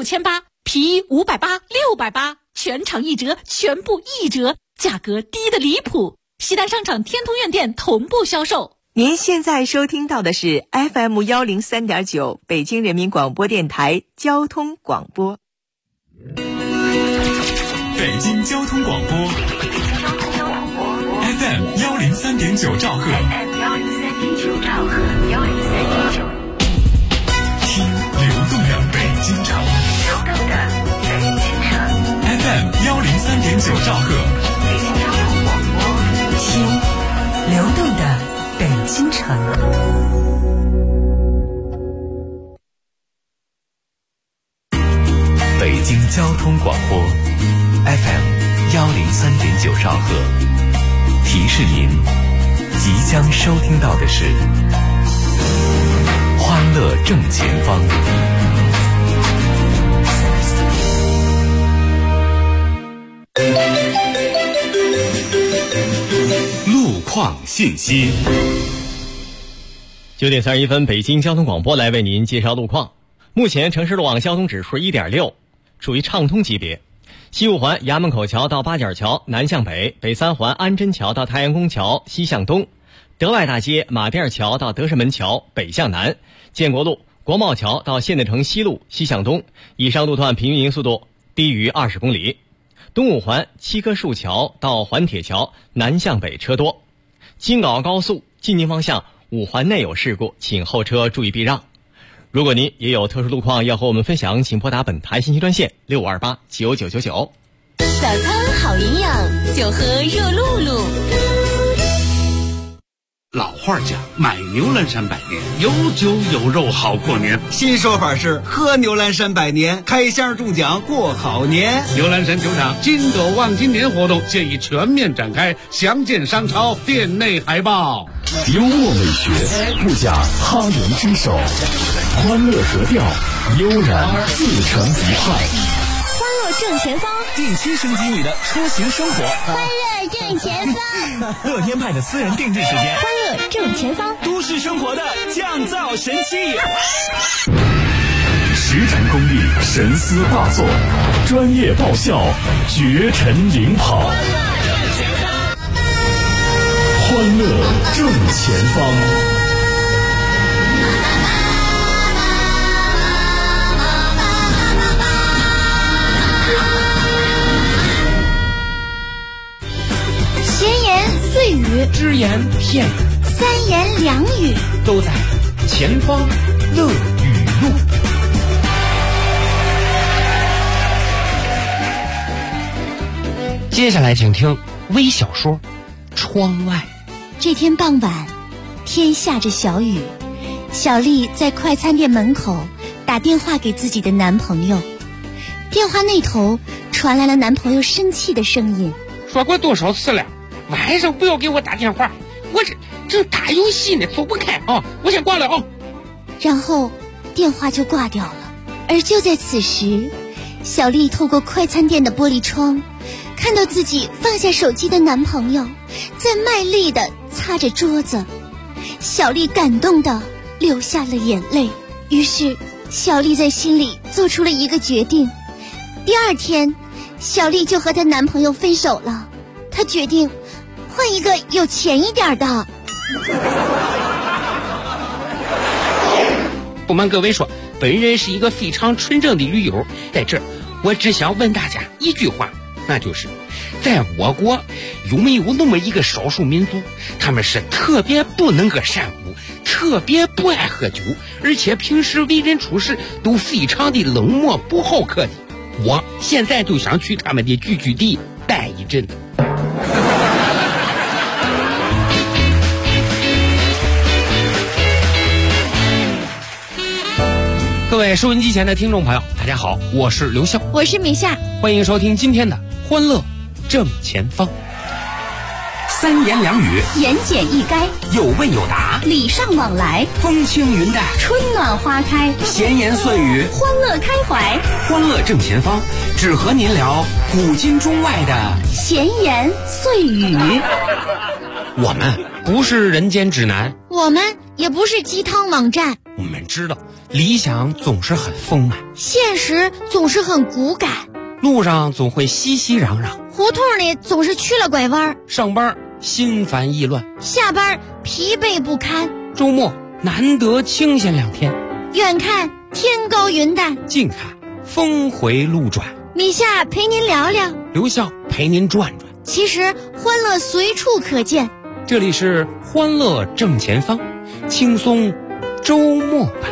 6800，皮衣580、680，全场1折，全部1折，价格低得离谱。西单商场天通苑店同步销售。 您现在收听到的是 FM103.9 北京人民广播电台交通广播。 北京交通广播 FM103.9 兆赫，听流动的北京城FM103.9 兆赫， 听流动的北京城。 北京交通广播 FM103.9 兆赫，提示您即将收听到的是欢乐正前方。路况信息。 9点31分，北京交通广播来为您介绍路况。目前城市路网交通指数 1.6， 处于畅通级别。西五环衙门口桥到八角桥南向北，北三环安贞桥到太阳宫桥西向东，德外大街马甸桥到德胜门桥北向南，建国路国贸桥到现代城西路西向东，以上路段平均速度低于20公里。东五环七棵树桥到环铁桥南向北车多。京港澳高速进京方向五环内有事故，请后车注意避让。如果您也有特殊路况要和我们分享，请拨打本台信息专线65289999。 早餐好营养，就喝热露露。 老话讲，买牛栏山百年，有酒有肉好过年。 新说法是喝牛栏山百年，开箱中奖过好年。 牛栏山酒厂金斗望今年活动现已全面展开，详见商超店内海报。 幽默美学，不假他人之手，欢乐格调，悠然自成一派。 欢乐正前方， 定期升级你的出行生活。 欢乐正前方， 乐天派的私人定制时间。 欢乐正前方， 都市生活的降噪神器。 实战功力，神思大作，专业爆笑，绝尘领跑。欢乐正前方。 闲言碎语， 只言片语， 三言两语， 都在前方乐语录。接下来请听微小说《窗外》。 这天傍晚，天下着小雨，小丽在快餐店门口打电话给自己的男朋友。电话那头传来了男朋友生气的声音： 说过多少次了，晚上不要给我打电话，我这打游戏呢，走不开啊！我先挂了啊。 然后电话就挂掉了。而就在此时，小丽透过快餐店的玻璃窗，看到自己放下手机的男朋友在卖力地擦着桌子，小丽感动地流下了眼泪。于是小丽在心里做出了一个决定，第二天小丽就和她男朋友分手了。她决定换一个有钱一点的。 不瞒各位说，本人是一个非常纯正的驴友，在这儿我只想问大家一句话，那就是在我国有没有那么一个少数民族，他们是特别不能够善舞，特别不爱喝酒，而且平时为人处事都非常的冷漠不好客的。我现在就想去他们的聚居地待一阵子。各位收音机前的听众朋友，大家好，我是刘笑， 我是米夏， 欢迎收听今天的欢乐正前方。 三言两语， 言简意赅， 有问有答， 礼尚往来， 风轻云淡， 春暖花开， 闲言碎语， 欢乐开怀。 欢乐正前方，只和您聊古今中外的闲言碎语。 我们不是人间指南， 我们也不是鸡汤网站， 我们知道理想总是很丰满， 现实总是很骨感， 路上总会熙熙攘攘， 胡同里总是曲了拐弯， 上班心烦意乱， 下班疲惫不堪， 周末难得清闲2天， 远看天高云淡， 近看峰回路转。 米夏陪您聊聊， 刘笑陪您转转。 其实欢乐随处可见， 这里是欢乐正前方，轻松周末版。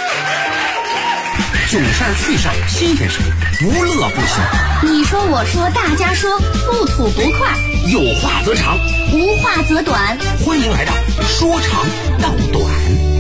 囧事儿趣事儿新鲜事儿，不乐不行。 你说我说大家说，不吐不快， 有话则长， 无话则短。 欢迎来到说长道短。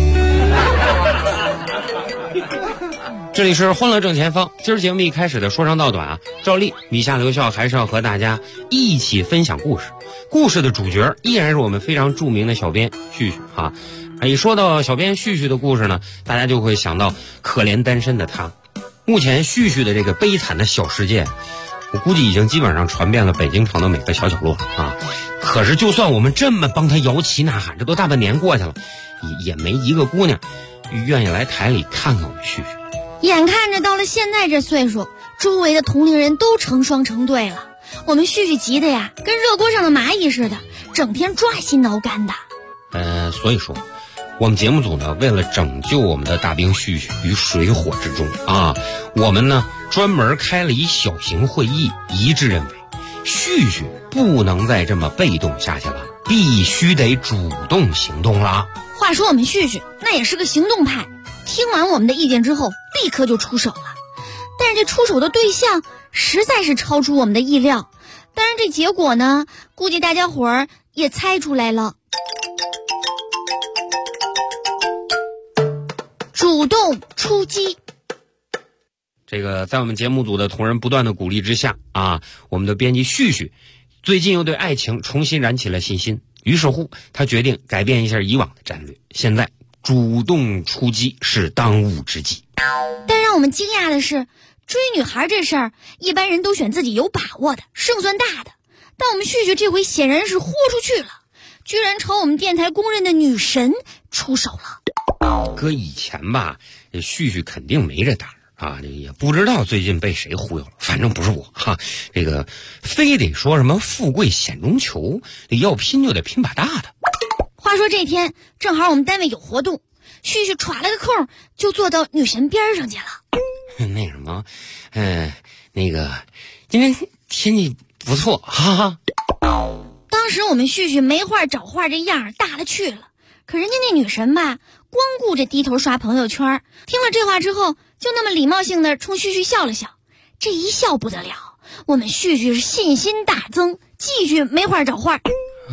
这里是欢乐正前方，今儿节目一开始的说长道短啊，照例米夏刘笑还是要和大家一起分享故事。故事的主角依然是我们非常著名的小编旭旭啊。一说到小编旭旭的故事呢，大家就会想到可怜单身的他。目前旭旭的这个悲惨的小世界，我估计已经基本上传遍了北京城的每个小角落啊。可是就算我们这么帮他摇旗呐喊，这都大半年过去了，也没一个姑娘愿意来台里看看我们旭旭。 眼看着到了现在这岁数，周围的同龄人都成双成对了，我们旭旭急的呀，跟热锅上的蚂蚁似的，整天抓心挠肝的。 所以说我们节目组呢，为了拯救我们的大兵旭旭于水火之中啊，我们呢专门开了一小型会议，一致认为旭旭不能再这么被动下去了，必须得主动行动了。 话说我们旭旭那也是个行动派，听完我们的意见之后立刻就出手了，但是这出手的对象实在是超出我们的意料，当然这结果呢，估计大家伙儿也猜出来了。主动出击。 这个在我们节目组的同仁不断的鼓励之下啊，我们的编辑旭旭最近又对爱情重新燃起了信心，于是乎他决定改变一下以往的战略，现在主动出击是当务之急。 但让我们惊讶的是，追女孩这事儿一般人都选自己有把握的，胜算大的，但我们旭旭这回显然是豁出去了，居然朝我们电台公认的女神出手了。 搁以前吧，旭旭肯定没这胆儿啊，也不知道最近被谁忽悠了，反正不是我哈。这个非得说什么富贵险中求，要拼就得拼把大的。 话说这天正好我们单位有活动，旭旭歘了个空就坐到女神边上去了。 那什么，那个今天天气不错，哈哈。 当时我们旭旭没话找话，这样大了去了。可人家那女神吧，光顾着低头刷朋友圈，听了这话之后，就那么礼貌性的冲旭旭笑了笑。这一笑不得了，我们旭旭是信心大增，继续没话找话。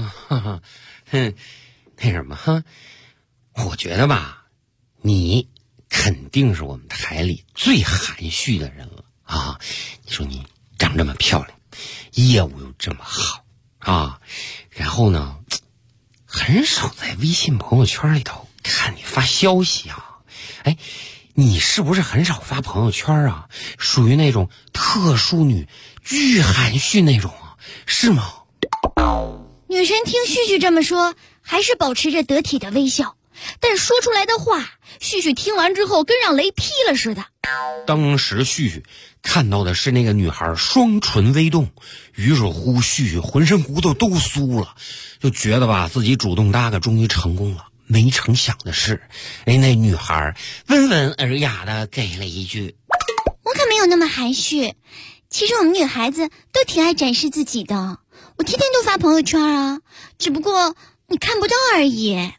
那什么哈，我觉得吧，你肯定是我们台里最含蓄的人了啊！你说你长这么漂亮，业务又这么好啊，然后呢，很少在微信朋友圈里头看你发消息啊。哎，你是不是很少发朋友圈啊？属于那种特殊女，巨含蓄那种啊，是吗？ 女神听旭旭这么说，还是保持着得体的微笑，但说出来的话，旭旭听完之后跟让雷劈了似的。 当时旭旭看到的是那个女孩双唇微动，于是乎旭旭浑身骨头都酥了，就觉得吧自己主动搭个终于成功了。没成想的是，那女孩温文尔雅的给了一句： 我可没有那么含蓄，其实我们女孩子都挺爱展示自己的，我天天都发朋友圈啊，只不过你看不到而已。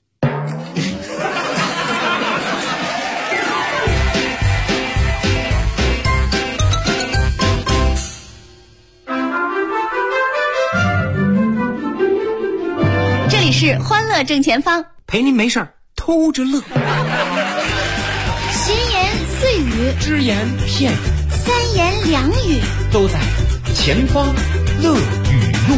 这里是欢乐正前方， 陪您没事儿偷着乐。 闲言碎语， 只言片语， 三言两语， 都在前方乐语录。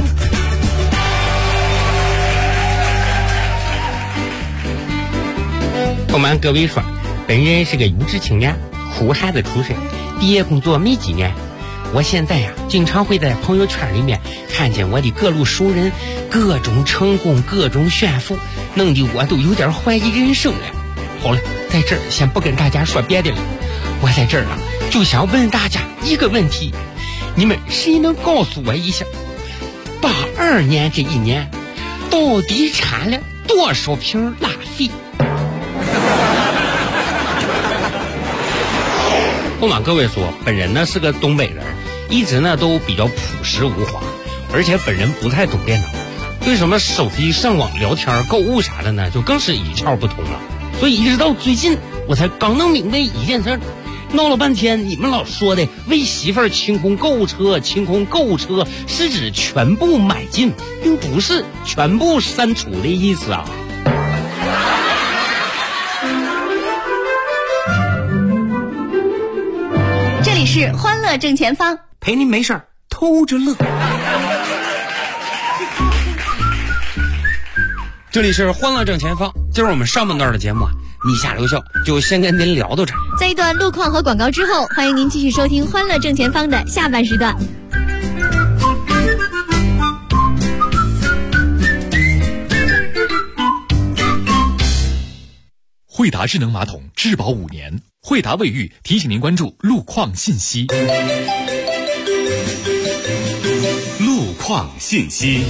不瞒各位说，本人是个有志青年，苦孩子出身，毕业工作没几年。我现在呀，经常会在朋友圈里面看见我的各路熟人各种成功，各种炫富，弄得我都有点怀疑人生了。 好了，在这儿先不跟大家说别的了，我在这儿啊就想问大家一个问题，你们谁能告诉我一下，82年这一年到底产了多少瓶拉菲？不瞒各位说，本人呢是个东北人，一直呢都比较朴实无华，而且本人不太懂电脑，对什么手机上网聊天购物啥的呢就更是一窍不通了。所以一直到最近我才刚弄明白一件事，闹了半天你们老说的为媳妇儿清空购物车，清空购物车是指全部买进，并不是全部删除的意思啊。 这里是欢乐正前方， 陪您没事偷着乐。这里是欢乐正前方，今儿我们上半段的节目啊，你下留校就先跟您聊到这儿。 在一段路况和广告之后，欢迎您继续收听欢乐正前方的下半时段。 惠达智能马桶质保5年，惠达卫浴提醒您关注路况信息。路况信息。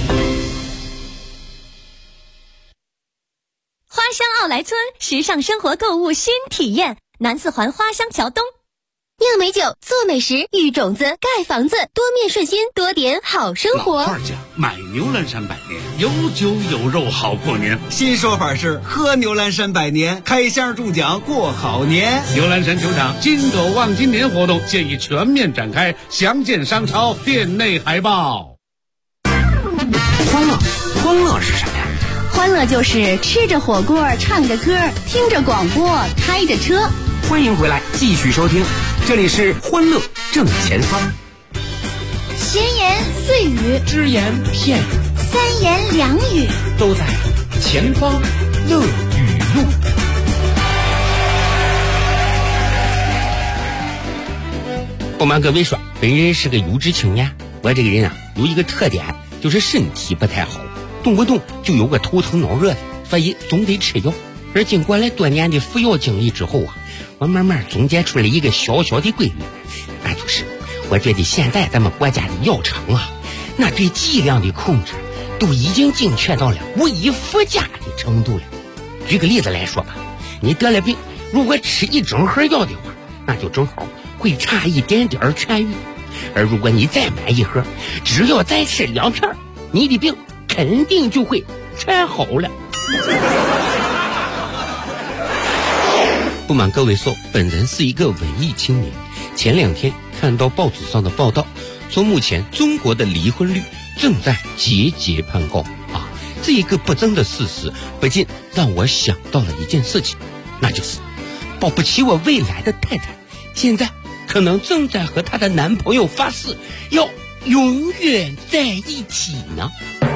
花乡奥莱村时尚生活购物新体验，南四环花乡桥东。 酿美酒，做美食，育种子，盖房子，多面顺心，多点好生活。 老话讲，买牛栏山百年，有酒有肉好过年。 新说法是喝牛栏山百年，开箱中奖过好年。 牛栏山球场金狗望今年活动现已全面展开，详见商超店内海报。 欢乐是啥呀？ 欢乐就是吃着火锅，唱着歌，听着广播，开着车。 欢迎回来，继续收听，这里是欢乐正前方。 闲言碎语， 只言片语， 三言两语， 都在前方乐语录。不瞒各位说，本人是个有志青年，我这个人啊有一个特点，就是身体不太好，动不动就有个头疼脑热的，所以总得吃药。而经过了多年的服药经历之后啊，我慢慢总结出了一个小小的规律，那就是我觉得现在咱们国家的药厂啊，那对剂量的控制都已经精确到了无以复加的程度了。举个例子来说吧，你得了病，如果吃一整盒药的话，那就正好会差一点点痊愈，而如果你再买一盒，只要再吃2片，你的病肯定就会全好了。不瞒各位说，本人是一个文艺青年。前2天看到报纸上的报道，说目前中国的离婚率正在节节攀高啊！这个不争的事实，不禁让我想到了一件事情，那就是保不齐我未来的太太现在可能正在和她的男朋友发誓要永远在一起呢。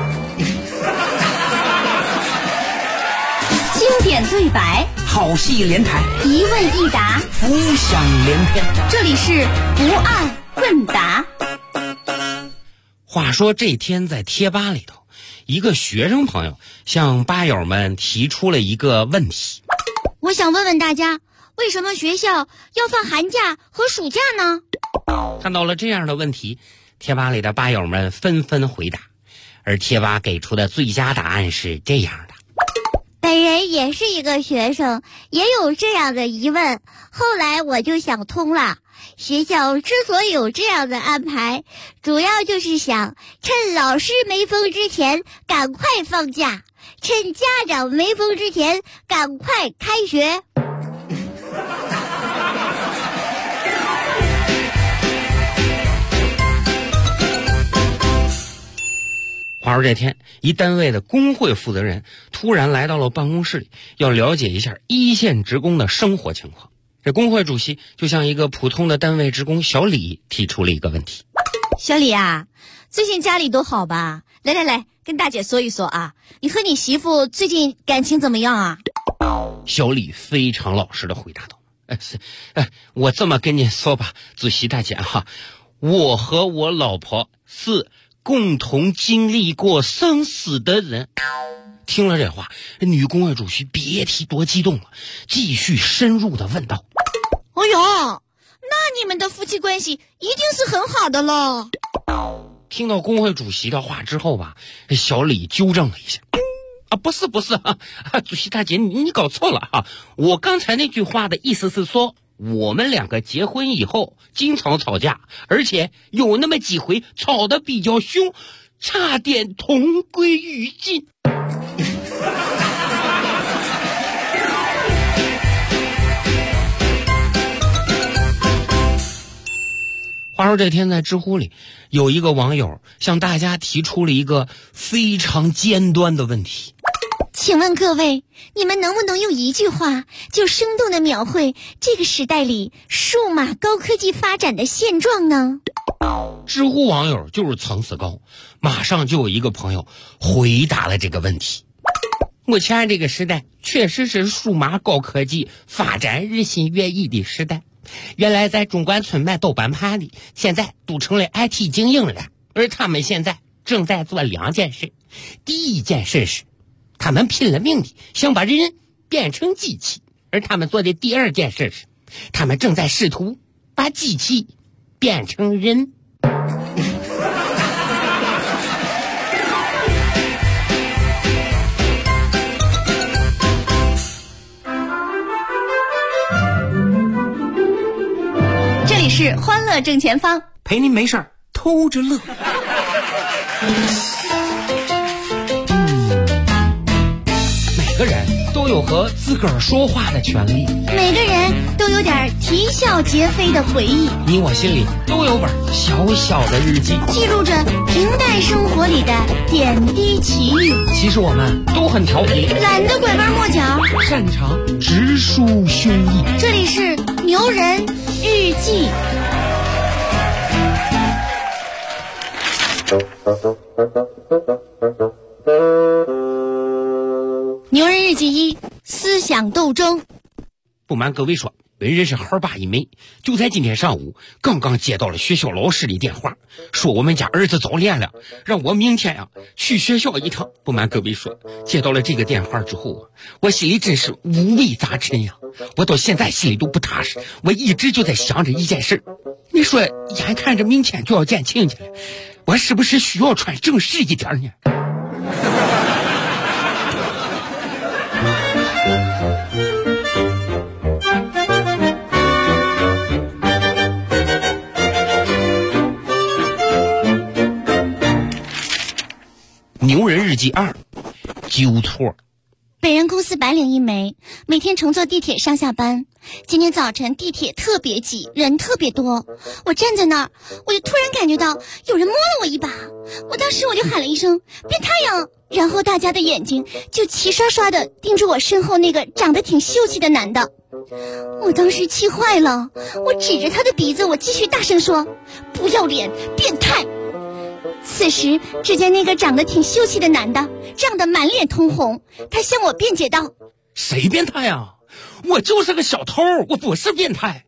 经典对白， 好戏连台， 一问一答， 浮想联翩。 这里是不二问答。 话说这天在贴吧里头，一个学生朋友向吧友们提出了一个问题。 我想问问大家，为什么学校要放寒假和暑假呢？ 看到了这样的问题，贴吧里的吧友们纷纷回答，而贴吧给出的最佳答案是这样的。 本人也是一个学生，也有这样的疑问，后来我就想通了。学校之所以有这样的安排，主要就是想趁老师没风之前赶快放假，趁家长没风之前赶快开学。 话说这天，一单位的工会负责人突然来到了办公室里，要了解一下一线职工的生活情况。这工会主席就向一个普通的单位职工小李提出了一个问题。 小李啊，最近家里都好吧？来，跟大姐说一说啊，你和你媳妇最近感情怎么样啊？ 小李非常老实的回答道：我这么跟你说吧，主席大姐哈，我和我老婆是共同经历过生死的人， 听了这话，女工会主席别提多激动了，继续深入的问道： 哎呦，那你们的夫妻关系一定是很好的了。 听到工会主席的话之后吧，小李纠正了一下：不是主席大姐，你搞错了啊！我刚才那句话的意思是说，我们两个结婚以后经常吵架，而且有那么几回吵得比较凶，差点同归于尽。话说这天在知乎里，有一个网友向大家提出了一个非常尖端的问题。 请问各位，你们能不能用一句话就生动地描绘这个时代里数码高科技发展的现状呢？ 知乎网友就是层次高，马上就有一个朋友回答了这个问题。目前这个时代确实是数码高科技发展日新月异的时代。原来在中关村卖豆瓣盘的，现在都成了 IT 精英了，而他们现在正在做2件事。第一件事是他们拼了命的想把人变成机器，而他们做的第2件事是他们正在试图把机器变成人。 这里是欢乐正前方， 陪您没事儿偷着乐。 每个人都有和自个儿说话的权利， 每个人都有点啼笑皆非的回忆， 你我心里都有本小小的日记， 记录着平淡生活里的点滴奇遇。 其实我们都很调皮， 懒得拐弯抹角， 擅长直抒胸臆。 这里是牛人日记。牛人日记1：思想斗争。 不瞒各位说，本人是孩爸一枚，就在今天上午刚刚接到了学校老师的电话，说我们家儿子早恋了，让我明天去学校一趟。不瞒各位说，接到了这个电话之后我心里真是五味杂陈呀，我到现在心里都不踏实。我一直就在想着一件事，你说眼看着明天就要见亲戚了，我是不是需要穿正式一点呢？牛人日记2：纠错。 本人公司白领一枚，每天乘坐地铁上下班。今天早晨地铁特别挤，人特别多，我站在那儿，我就突然感觉到有人摸了我一把，当时我就喊了一声变态呀，然后大家的眼睛就齐刷刷的盯着我身后那个长得挺秀气的男的。我当时气坏了，我指着他的鼻子，我继续大声说不要脸，变态。此时只见那个长得挺秀气的男的涨得满脸通红，他向我辩解道： 谁变态啊？我就是个小偷，我不是变态。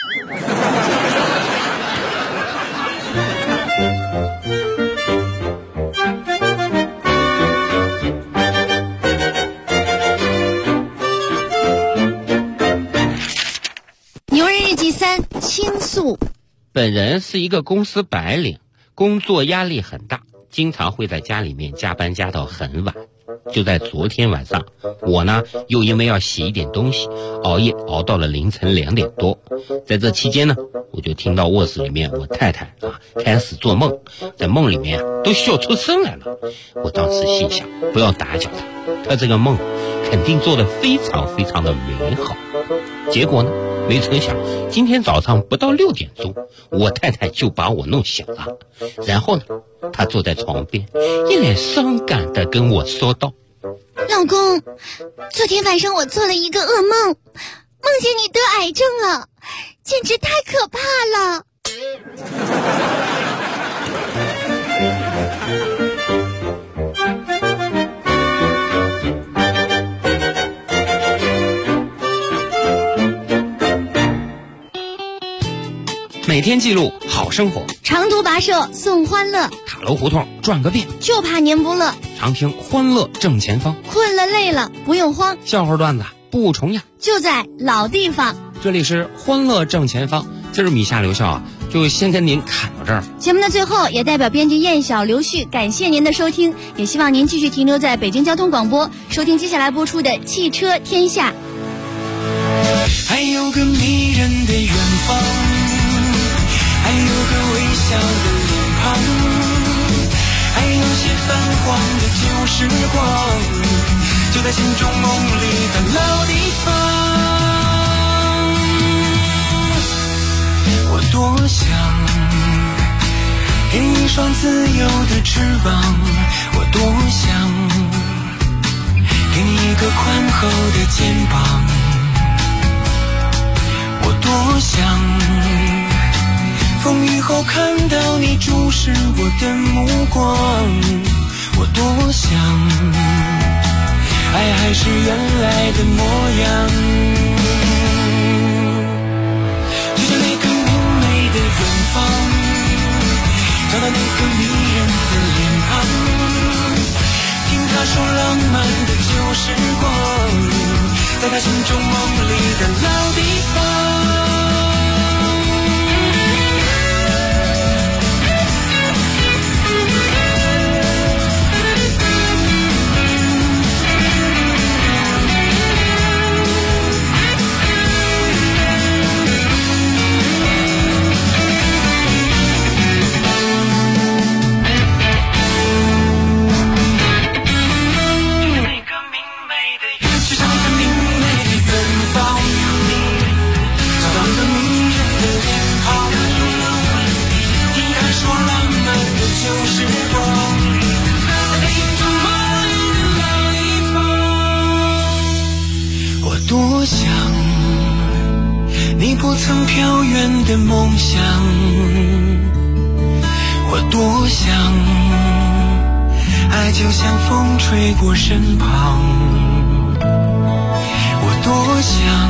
牛人日记3：倾诉。 本人是一个公司白领，工作压力很大，经常会在家里面加班加到很晚。就在昨天晚上，我呢又因为要洗一点东西，熬夜熬到了凌晨2点多。在这期间呢，我就听到卧室里面我太太开始做梦，在梦里面都笑出声来了。我当时心想，不要打搅她，她这个梦肯定做得非常非常的美好。结果呢，没成想今天早上不到6点钟，我太太就把我弄醒了。然后呢，她坐在床边，一脸伤感地跟我说道： 老公，昨天晚上我做了一个噩梦，梦见你得癌症了，简直太可怕了。 每每天记录好生活， 长途跋涉送欢乐， 塔楼胡同转个遍， 就怕您不乐。 常听欢乐正前方， 困了累了不用慌， 笑话段子不重样， 就在老地方。 这里是欢乐正前方，今儿米夏留校就先跟您侃到这儿。 节目的最后，也代表编辑燕晓、刘旭感谢您的收听，也希望您继续停留在北京交通广播，收听接下来播出的《汽车天下》。 还有个迷人的远方，还有个微笑的脸庞，还有些泛黄的旧时光，就在心中梦里的老地方。我多想给你一双自由的翅膀，我多想给你一个宽厚的肩膀，我多想风雨后看到你注视我的目光，我多想爱还是原来的模样，就像那个明媚的远方，找到那个迷人的脸庞，听他说浪漫的旧时光，在他心中梦里的老地方。多想你不曾飘远的梦想，我多想爱就像风吹过身旁，我多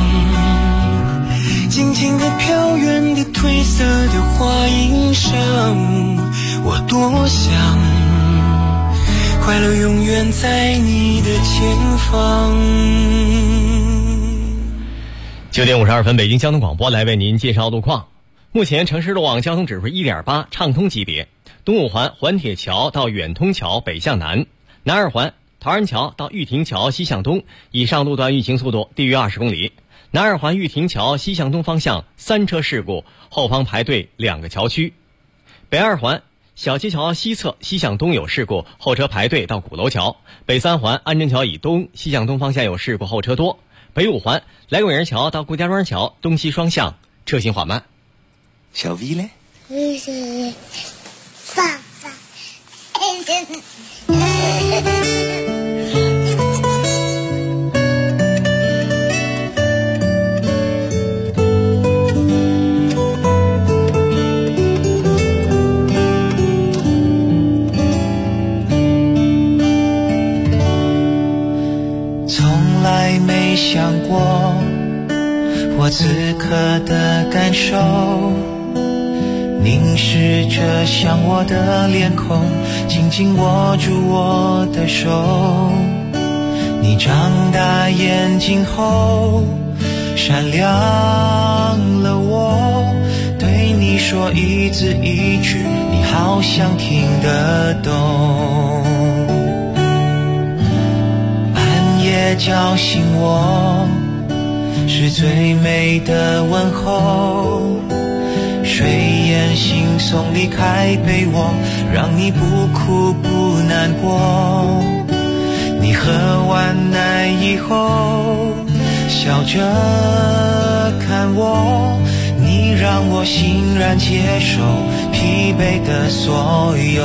想静静地飘远的褪色的花衣裳，我多想快乐永远在你的前方。 9点52分，北京交通广播来为您介绍路况。目前城市路网交通指数 1.8 畅通级别，东五环环铁桥到远通桥北向南，南二环陶然桥到玉亭桥西向东，以上路段运行速度低于20公里。南二环玉亭桥西向东方向3车事故，后方排队2个桥区。北二环小街桥西侧西向东有事故，后车排队到鼓楼桥。北三环安贞桥以东西向东方向有事故，后车多。北五环来广营桥到顾家庄桥东西双向车行缓慢。 小 V 嘞？ 爸爸。 从来没想过我此刻的感受，凝视着像我的脸孔，紧紧握住我的手。你长大眼睛后闪亮了我，对你说一字一句，你好像听得懂。半夜叫醒我是最美的问候，睡眼惺忪离开被窝，让你不哭不难过。你喝完奶以后笑着看我，你让我欣然接受疲惫的所有。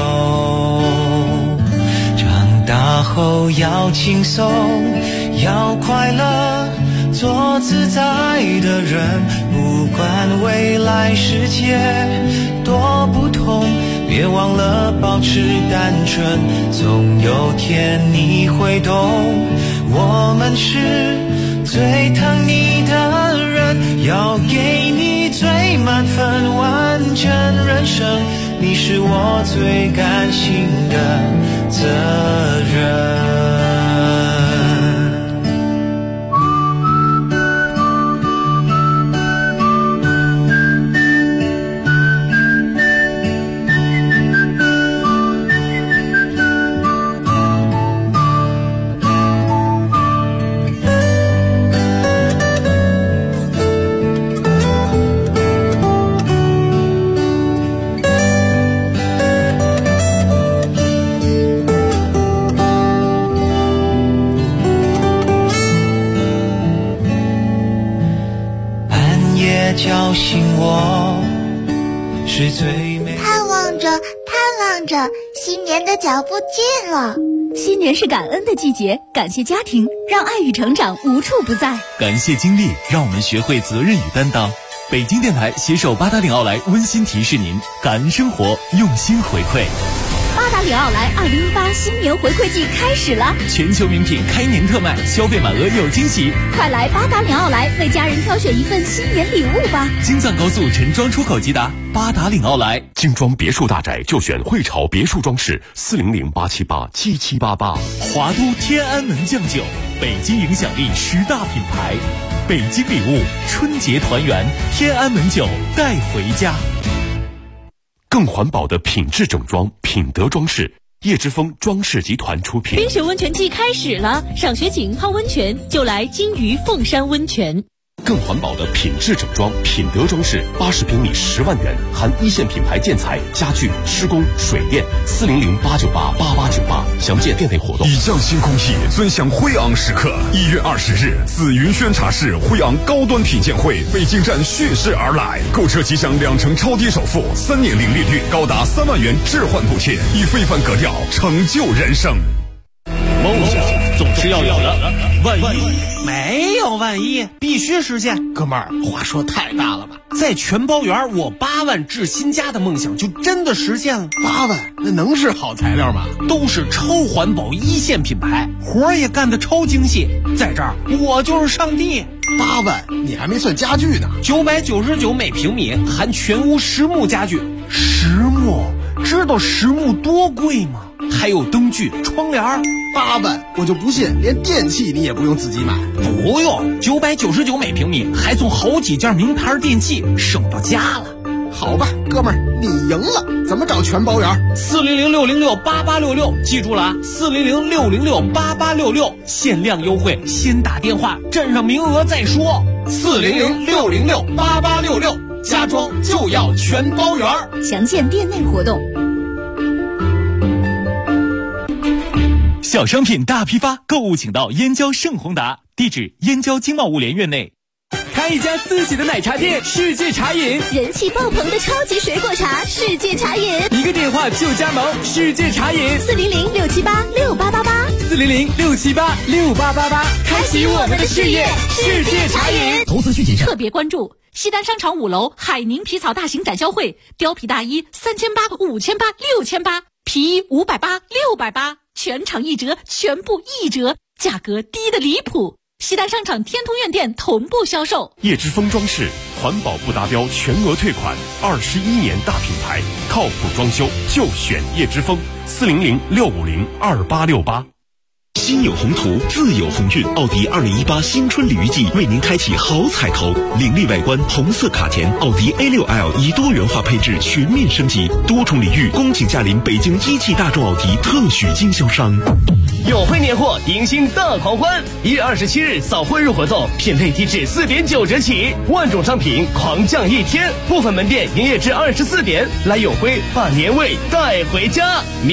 长大后要轻松，要快乐，做自在的人，不管未来世界多不同，别忘了保持单纯，总有天你会懂，我们是最疼你的人，要给你最满分完整人生，你是我最甘心的责任。叫醒我是最美。 盼望着，新年的脚步近了。 新年是感恩的季节，感谢家庭，让爱与成长无处不在。 感谢经历，让我们学会责任与担当。北京电台携手八达岭奥莱温馨提示您：感恩生活，用心回馈。 八达岭奥莱2018新年回馈季开始了， 全球名品开年特卖，消费满额有惊喜。 快来八达岭奥莱为家人挑选一份新年礼物吧！ 京藏高速陈庄出口即达，八达岭奥莱。 精装别墅大宅就选汇潮别墅装饰，400-878-7788。 华都天安门酱酒，北京影响力10大品牌。北京礼物，春节团圆，天安门酒带回家。 更环保的品质整装，品德装饰，叶之峰装饰集团出品。 冰雪温泉季开始了，赏雪景泡温泉就来金鱼凤山温泉。 更环保的品质整装，品德装饰，80平米10万元，含一线品牌建材、家具、施工、水电，400-898-8898，详见店内活动。 以匠心工艺，尊享辉昂时刻。1月20日，紫云轩茶室辉昂高端品鉴会北京站蓄势而来，购车即享2成超低首付，3年零利率，高达3万元置换补贴，以非凡格调成就人生。 梦想总是要有的，万一没有万一，必须实现。哥们儿，话说太大了吧？在全包园我8万置新家的梦想就真的实现了。 8万，那能是好材料吗？ 都是超环保一线品牌，活儿也干得超精细。在这儿，我就是上帝。 8万，你还没算家具呢。 999每平米，含全屋实木家具。实木，知道实木多贵吗？还有灯具、窗帘。 8万，我就不信连电器你也不用自己买。 不用，999每平米，还送好几件名牌电器，省到家了。 好吧，哥们儿，你赢了。怎么找全包园 ？400-606-8866，记住了啊，400-606-8866，限量优惠，先打电话，占上名额再说。400-606-8866，家装就要全包园。 详见店内活动。 小商品大批发，购物请到燕郊盛宏达，地址燕郊经贸物联院内。 开一家自己的奶茶店，世界茶饮， 人气爆棚的超级水果茶，世界茶饮， 一个电话就加盟，世界茶饮 ，400-678-6888，400-678-6888， 开启我们的事业，世界茶饮。 投资需谨慎。特别关注西单商场5楼海宁皮草大型展销会，貂皮大衣3800、5800、6800，皮衣580、680，全场1折，全部1折，价格低得离谱。西单商场天通苑店同步销售。 叶之峰装饰，环保不达标全额退款，21年大品牌，靠谱装修就选叶之峰，400-650-2868。 心有宏图，自有鸿运。奥迪2018新春礼遇季为您开启好彩头，凌厉外观，红色卡钿，奥迪 A6L 以多元化配置全面升级，多重礼遇，恭请驾临北京一汽大众奥迪特许经销商。 友惠年货，迎新大狂欢！1月27日扫货日活动，品类低至4.9折起，万种商品狂降1天，部分门店营业至24点，来永辉把年味带回家。